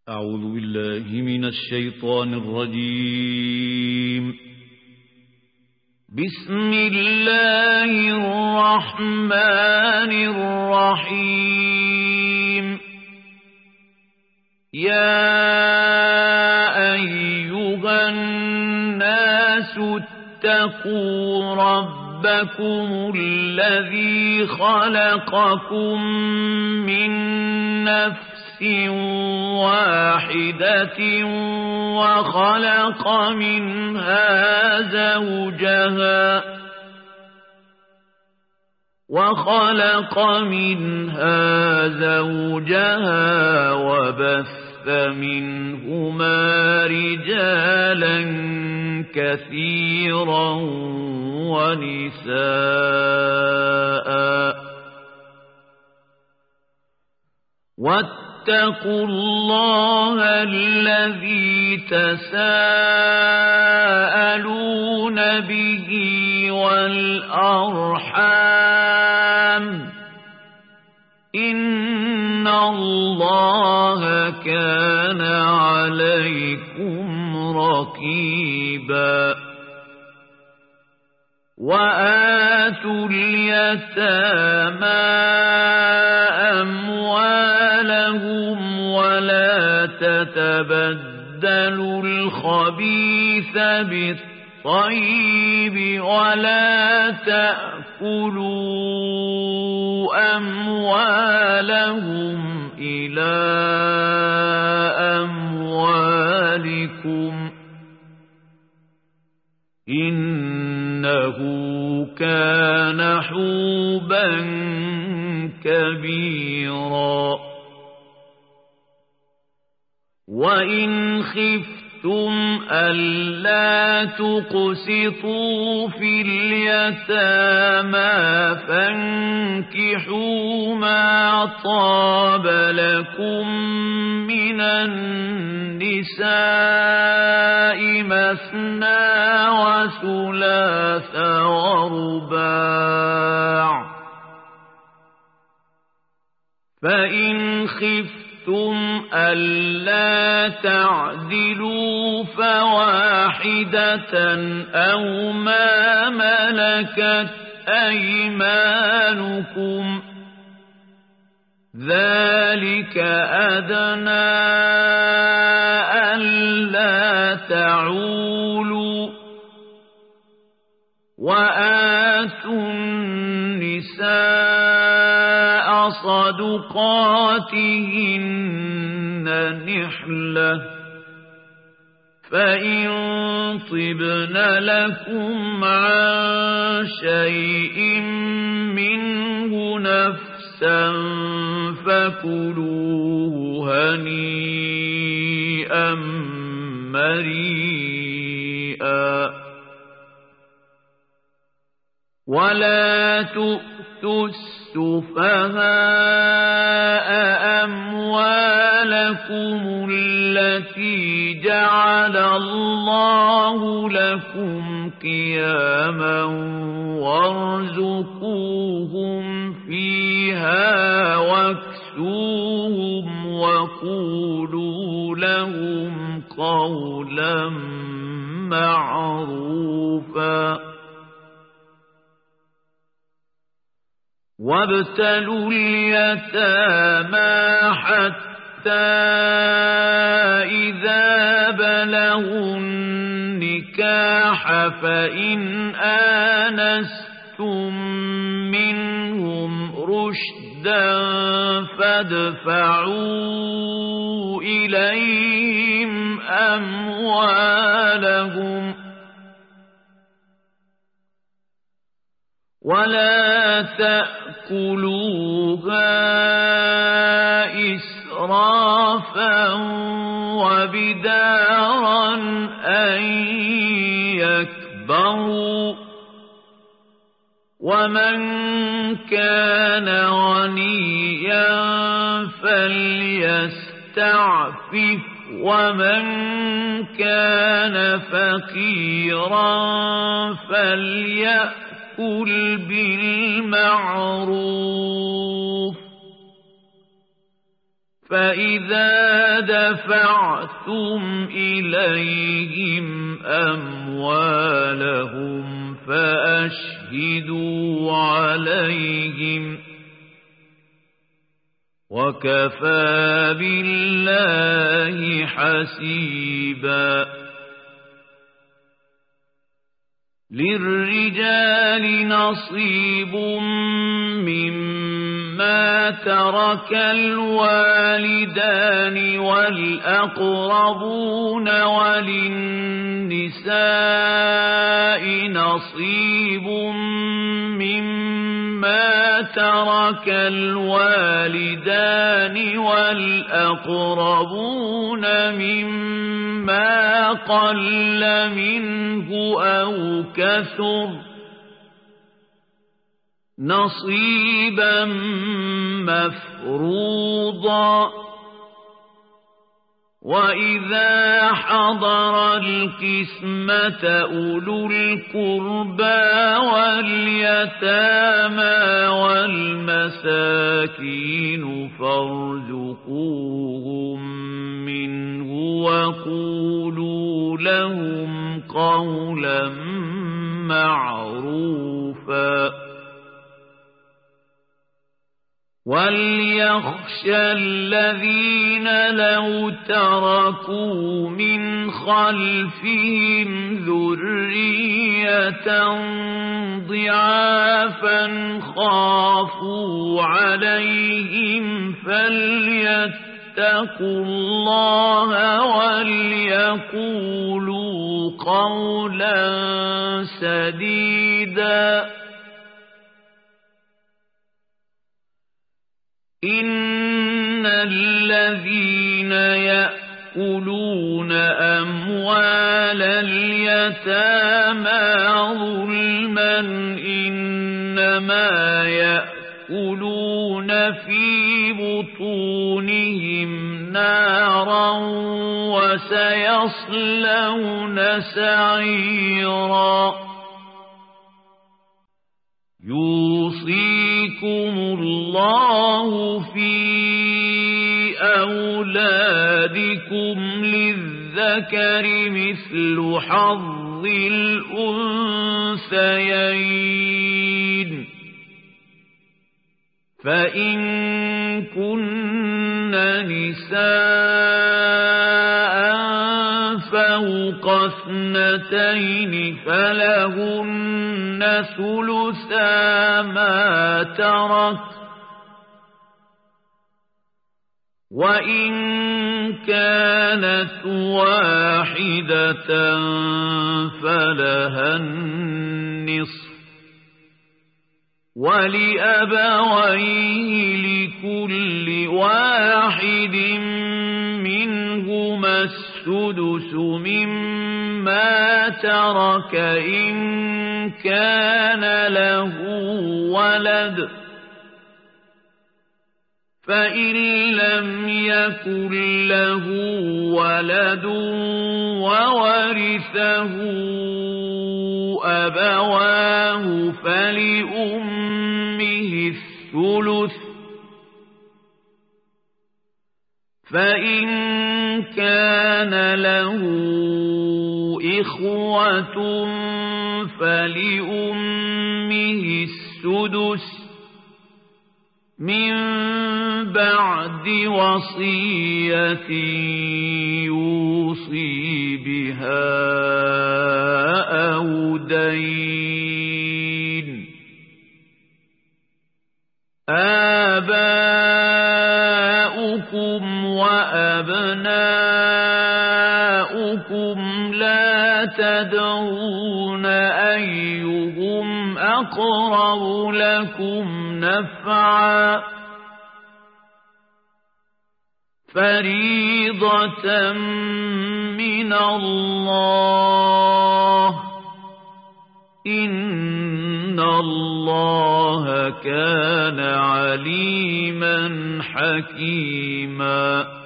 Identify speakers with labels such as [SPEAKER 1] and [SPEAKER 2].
[SPEAKER 1] أعوذ بالله من الشيطان الرجيم. بسم الله الرحمن الرحيم. يا أيها الناس اتقوا ربكم الذي خلقكم من نفس واحدة وخلق منها زوجها وبث منهما رجالا كثيرا ونساء. واتقوا الله الذي تساءلون به والأرحام إن الله كان عليكم رقيبا. وآتوا اليتامى أموالهم ولا تتبدلوا الخبيث بالطيب ولا تأكلوا أموالهم إلى أموالكم إنه كان حوبا كبيرا. وإن خفتم ألا تقسطوا في اليتامى فانكحوا ما طاب لكم من النساء مثنى وثلاث ورباع. فإن خفتم ألا تعدلوا فواحدة أو ما ملكت أيمانكم ذلك أدنى ألا تعولوا. وآتوا النساء صدقاتهن نحلة فإن طبن لكم عن شيء منه نفسا فكلوه هنيئا مريئا. ولا تؤتوا السفهاء أموالكم التي جعل الله لكم قياما وارزقوهم فيها واكسوهم وقولوا لهم قولا معروفا. وابتلوا اليتامى حتى إذا بلغوا النكاح فإن آنستم منهم رشدا فادفعوا إليهم أموالهم ولا تأكلوها إسرافا وبدارا أن يكبروا. ومن كان غنيا فليستعفف ومن كان فقيرا فليأكل بالمعروف. فإذا دفعتم إليهم أموالهم فأشهدوا عليهم وكفى بالله حسيبا للرجال نصيب مما ترك الوالدان والأقربون وللنساء نصيب مما ترك الوالدان والأقربون مما قل منه أو كثر نصيبا مفروضا وإذا حضر القسمة أولو القربى واليتامى والمساكين فارزقوهم منه وقولوا لهم قولا معروفا وليخشى الذين لو تركوا من خلفهم ذرية ضعافا خافوا عليهم فليتقوا الله وليقولوا قولا سديدا إن الذين يأكلون أموال اليتامى ظلما إنما يأكلون في بطونهم نارا وسيصلون سعيرا يوصيكم الله في أولادكم للذكر مثل حظ الأنثيين فإن كن نساء فوق اثنتين فلهن ثلثا ما ترك وإن كانت واحدة فلها النصف ولأبويه لكل واحد منهما السدس مما ترك إن كان له ولد فإن لم يكن له ولد وورثه أبواه فلأمه الثلث فإن كان له إخوة فلأمه السدس من بعد وصية يوصي بها أو دين آباؤكم وأبناؤكم لا تدرون أيهم أقرب لكم نفعا فريضة من الله إن الله كان عليما حكيما